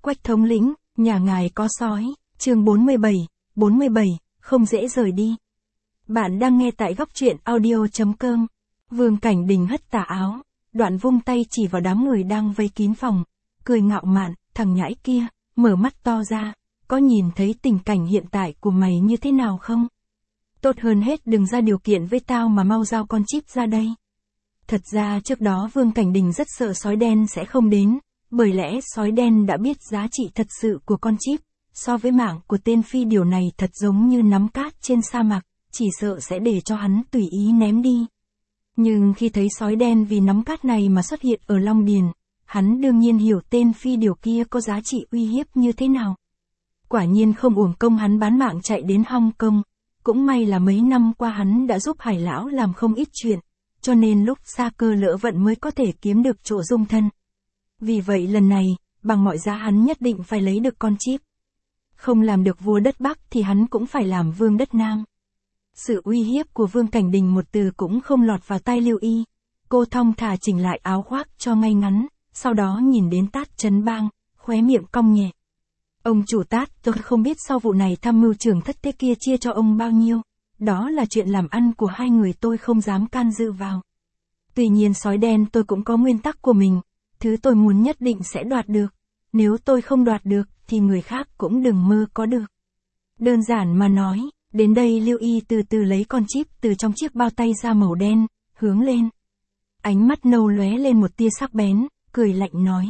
Quách thống lĩnh, nhà ngài có sói, chương 47, không dễ rời đi. Bạn đang nghe tại góc truyện audio.com. Vương Cảnh Đình hất tà áo, đoạn vung tay chỉ vào đám người đang vây kín phòng, cười ngạo mạn, thằng nhãi kia, mở mắt to ra, có nhìn thấy tình cảnh hiện tại của mày như thế nào không? Tốt hơn hết đừng ra điều kiện với tao mà mau giao con chip ra đây. Thật ra trước đó Vương Cảnh Đình rất sợ sói đen sẽ không đến, bởi lẽ sói đen đã biết giá trị thật sự của con chip, so với mạng của tên phi điều này thật giống như nắm cát trên sa mạc, chỉ sợ sẽ để cho hắn tùy ý ném đi. Nhưng khi thấy sói đen vì nắm cát này mà xuất hiện ở Long Điền, hắn đương nhiên hiểu tên phi điều kia có giá trị uy hiếp như thế nào. Quả nhiên không uổng công hắn bán mạng chạy đến Hong Kong, cũng may là mấy năm qua hắn đã giúp Hải lão làm không ít chuyện, cho nên lúc xa cơ lỡ vận mới có thể kiếm được chỗ dung thân. Vì vậy lần này, bằng mọi giá hắn nhất định phải lấy được con chip. Không làm được vua đất Bắc thì hắn cũng phải làm vương đất Nam. Sự uy hiếp của Vương Cảnh Đình một từ cũng không lọt vào tai Lưu Y. Cô thong thả chỉnh lại áo khoác cho ngay ngắn, sau đó nhìn đến Tát Chấn Bang, khóe miệng cong nhẹ. Ông chủ Tát, tôi không biết sau vụ này tham mưu trưởng thất thế kia chia cho ông bao nhiêu. Đó là chuyện làm ăn của hai người tôi không dám can dự vào. Tuy nhiên sói đen tôi cũng có nguyên tắc của mình. Thứ tôi muốn nhất định sẽ đoạt được. Nếu tôi không đoạt được, thì người khác cũng đừng mơ có được. Đơn giản mà nói, đến đây Lưu Y từ từ lấy con chip từ trong chiếc bao tay ra màu đen, hướng lên. Ánh mắt nâu lóe lên một tia sắc bén, cười lạnh nói.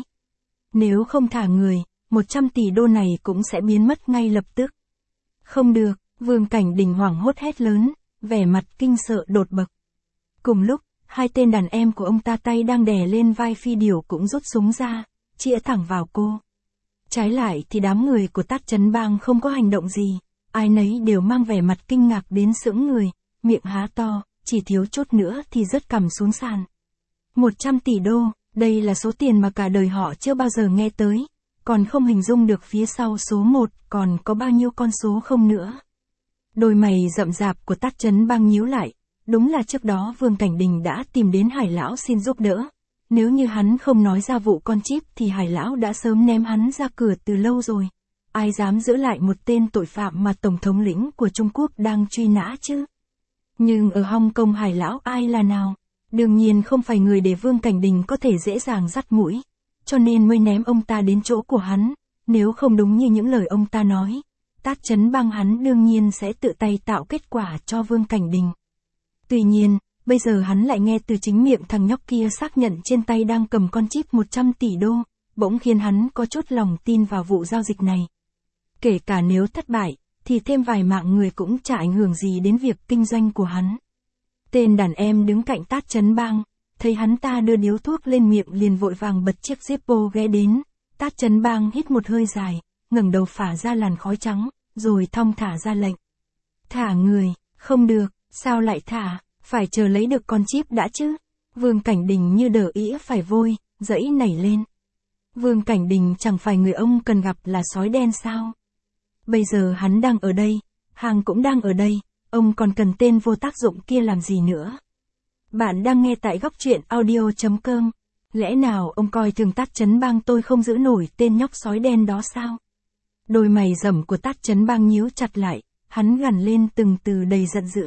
Nếu không thả người, 100 tỷ đô này cũng sẽ biến mất ngay lập tức. Không được, Vương Cảnh Đình hoảng hốt hét lớn, vẻ mặt kinh sợ đột bậc. Cùng lúc, hai tên đàn em của ông ta tay đang đè lên vai phi điều cũng rút súng ra, chĩa thẳng vào cô. Trái lại thì đám người của Tát Chấn Bang không có hành động gì, ai nấy đều mang vẻ mặt kinh ngạc đến sững người, miệng há to, chỉ thiếu chút nữa thì rớt cằm xuống sàn. 100 tỷ đô, đây là số tiền mà cả đời họ chưa bao giờ nghe tới, còn không hình dung được phía sau số 1 còn có bao nhiêu con số không nữa. Đôi mày rậm rạp của Tát Chấn Bang nhíu lại, đúng là trước đó Vương Cảnh Đình đã tìm đến Hải lão xin giúp đỡ. Nếu như hắn không nói ra vụ con chip thì Hải lão đã sớm ném hắn ra cửa từ lâu rồi. Ai dám giữ lại một tên tội phạm mà Tổng thống lĩnh của Trung Quốc đang truy nã chứ? Nhưng ở Hong Kong Hải lão ai là nào? Đương nhiên không phải người để Vương Cảnh Đình có thể dễ dàng dắt mũi. Cho nên mới ném ông ta đến chỗ của hắn. Nếu không đúng như những lời ông ta nói, Tát Chấn Bang hắn đương nhiên sẽ tự tay tạo kết quả cho Vương Cảnh Đình. Tuy nhiên, bây giờ hắn lại nghe từ chính miệng thằng nhóc kia xác nhận trên tay đang cầm con chip 100 tỷ đô, bỗng khiến hắn có chút lòng tin vào vụ giao dịch này. Kể cả nếu thất bại, thì thêm vài mạng người cũng chả ảnh hưởng gì đến việc kinh doanh của hắn. Tên đàn em đứng cạnh Tát Chấn Bang, thấy hắn ta đưa điếu thuốc lên miệng liền vội vàng bật chiếc Zippo ghé đến. Tát Chấn Bang hít một hơi dài, ngẩng đầu phả ra làn khói trắng, rồi thong thả ra lệnh. Thả người, không được, sao lại thả, phải chờ lấy được con chip đã chứ. Vương Cảnh Đình như đờ ĩa phải vôi, dẫy nảy lên. Vương Cảnh Đình chẳng phải người ông cần gặp là sói đen sao? Bây giờ hắn đang ở đây, hàng cũng đang ở đây, ông còn cần tên vô tác dụng kia làm gì nữa? Bạn đang nghe tại góc truyện audio.com. Lẽ nào ông coi thường Tát Chấn Bang tôi không giữ nổi tên nhóc sói đen đó sao? Đôi mày rậm của Tát Chấn Bang nhíu chặt lại, hắn gằn lên từng từ đầy giận dữ.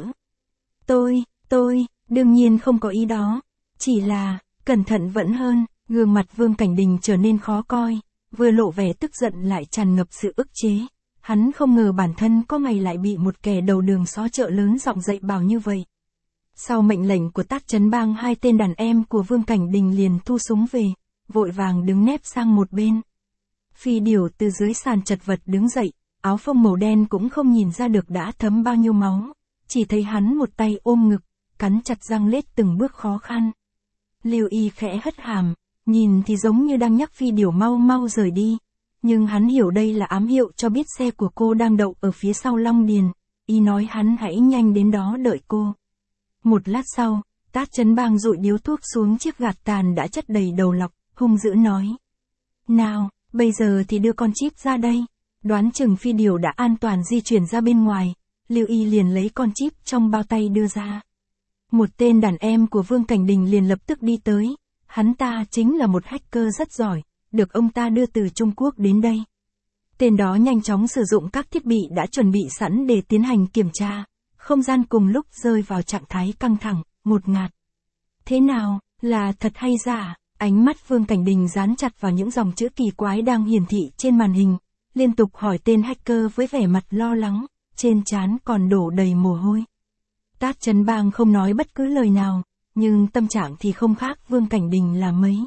Tôi, đương nhiên không có ý đó. Chỉ là, cẩn thận vẫn hơn. Gương mặt Vương Cảnh Đình trở nên khó coi, vừa lộ vẻ tức giận lại tràn ngập sự ức chế. Hắn không ngờ bản thân có ngày lại bị một kẻ đầu đường xó chợ lớn giọng dậy bảo như vậy. Sau mệnh lệnh của Tát Chấn Bang, hai tên đàn em của Vương Cảnh Đình liền thu súng về, vội vàng đứng nép sang một bên. Phi điều từ dưới sàn chật vật đứng dậy, áo phông màu đen cũng không nhìn ra được đã thấm bao nhiêu máu, chỉ thấy hắn một tay ôm ngực, cắn chặt răng lết từng bước khó khăn. Lưu Y khẽ hất hàm, nhìn thì giống như đang nhắc phi điều mau mau rời đi, nhưng hắn hiểu đây là ám hiệu cho biết xe của cô đang đậu ở phía sau Long Điền, y nói hắn hãy nhanh đến đó đợi cô. Một lát sau, Tát Chấn Bang dụi điếu thuốc xuống chiếc gạt tàn đã chất đầy đầu lọc, hung dữ nói. Nào, bây giờ thì đưa con chip ra đây. Đoán chừng phi điều đã an toàn di chuyển ra bên ngoài, Lưu Y liền lấy con chip trong bao tay đưa ra. Một tên đàn em của Vương Cảnh Đình liền lập tức đi tới, hắn ta chính là một hacker rất giỏi, được ông ta đưa từ Trung Quốc đến đây. Tên đó nhanh chóng sử dụng các thiết bị đã chuẩn bị sẵn để tiến hành kiểm tra. Không gian cùng lúc rơi vào trạng thái căng thẳng, ngột ngạt. Thế nào, là thật hay giả? Ánh mắt Vương Cảnh Đình dán chặt vào những dòng chữ kỳ quái đang hiển thị trên màn hình, liên tục hỏi tên hacker với vẻ mặt lo lắng, trên trán còn đổ đầy mồ hôi. Tát Chấn Bang không nói bất cứ lời nào, nhưng tâm trạng thì không khác Vương Cảnh Đình là mấy.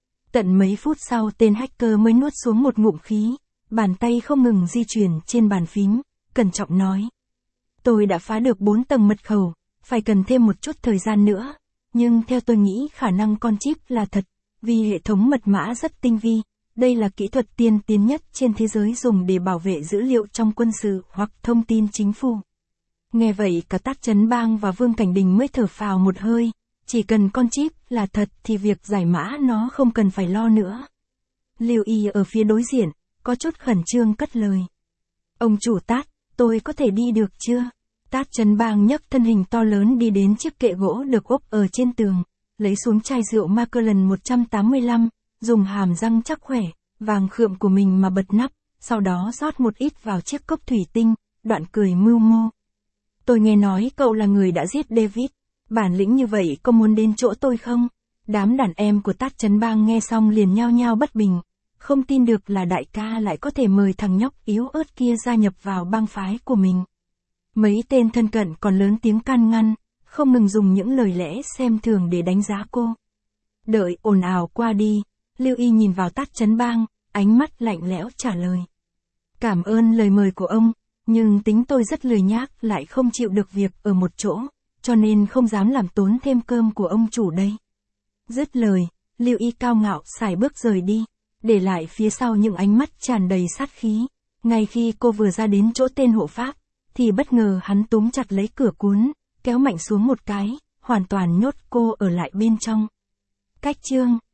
Tận mấy phút sau tên hacker mới nuốt xuống một ngụm khí, bàn tay không ngừng di chuyển trên bàn phím, cẩn trọng nói. Tôi đã phá được 4 tầng mật khẩu, phải cần thêm một chút thời gian nữa, nhưng theo tôi nghĩ khả năng con chip là thật, vì hệ thống mật mã rất tinh vi, đây là kỹ thuật tiên tiến nhất trên thế giới dùng để bảo vệ dữ liệu trong quân sự hoặc thông tin chính phủ. Nghe vậy cả Tát Chấn Bang và Vương Cảnh Đình mới thở phào một hơi, chỉ cần con chip là thật thì việc giải mã nó không cần phải lo nữa. Lưu Y ở phía đối diện, có chút khẩn trương cất lời. Ông chủ Tát, tôi có thể đi được chưa? Tát Chấn Bang nhấc thân hình to lớn đi đến chiếc kệ gỗ được ốp ở trên tường, lấy xuống chai rượu Macallan 185, dùng hàm răng chắc khỏe, vàng khượm của mình mà bật nắp, sau đó rót một ít vào chiếc cốc thủy tinh, đoạn cười mưu mô. Tôi nghe nói cậu là người đã giết David, bản lĩnh như vậy có muốn đến chỗ tôi không? Đám đàn em của Tát Chấn Bang nghe xong liền nhao nhao bất bình, không tin được là đại ca lại có thể mời thằng nhóc yếu ớt kia gia nhập vào bang phái của mình. Mấy tên thân cận còn lớn tiếng can ngăn, không ngừng dùng những lời lẽ xem thường để đánh giá cô. Đợi ồn ào qua đi, Lưu Y nhìn vào Tát Chấn Bang, ánh mắt lạnh lẽo trả lời. Cảm ơn lời mời của ông, nhưng tính tôi rất lười nhác lại không chịu được việc ở một chỗ, cho nên không dám làm tốn thêm cơm của ông chủ đây. Dứt lời, Lưu Y cao ngạo sải bước rời đi, để lại phía sau những ánh mắt tràn đầy sát khí. Ngay khi cô vừa ra đến chỗ tên hộ pháp, thì bất ngờ hắn túm chặt lấy cửa cuốn, kéo mạnh xuống một cái, hoàn toàn nhốt cô ở lại bên trong. Cách chương